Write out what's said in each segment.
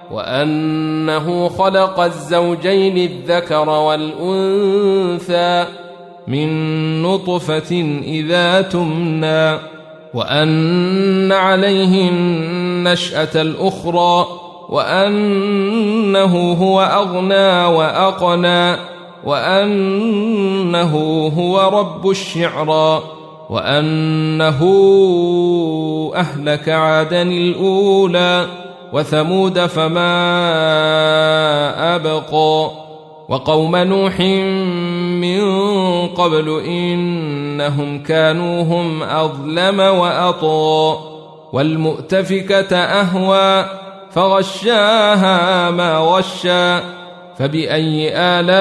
وأنه خلق الزوجين الذكر والأنثى من نطفة إذا تمنى وأن عليه النشأة الأخرى وأنه هو أغنى وأقنى وأنه هو رب الشعرى وأنه أهلك عادا الأولى وثمود فما أبقى وقوم نوح من قبل إنهم كانوا هم أظلم وأطغى والمؤتفكة أهوى فغشاها ما غشى فبأي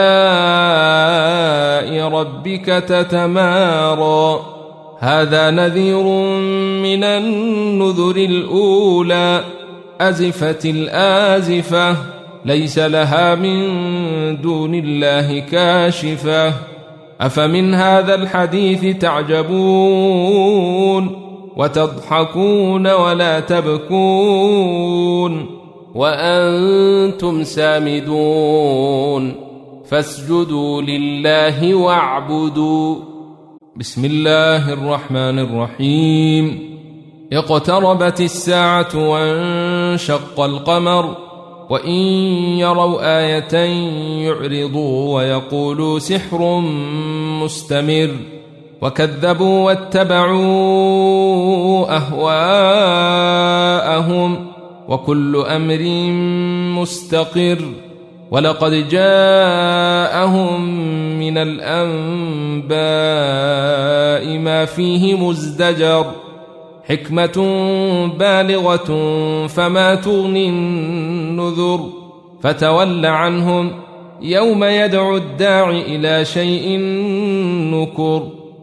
آلاء ربك تتمارى هذا نذير من النذر الأولى أزفت الآزفة ليس لها من دون الله كاشفة أفمن هذا الحديث تعجبون وتضحكون ولا تبكون وأنتم سامدون فاسجدوا لله واعبدوا. بسم الله الرحمن الرحيم. اقتربت الساعة وانشق القمر وإن يروا آية يعرضوا ويقولوا سحر مستمر وكذبوا واتبعوا أهواءهم وكل أمر مستقر ولقد جاءهم من الأنباء ما فيه مزدجر حكمة بالغة فما تغني النذر فتول عنهم يوم يدعو الداع إلى شيء نكر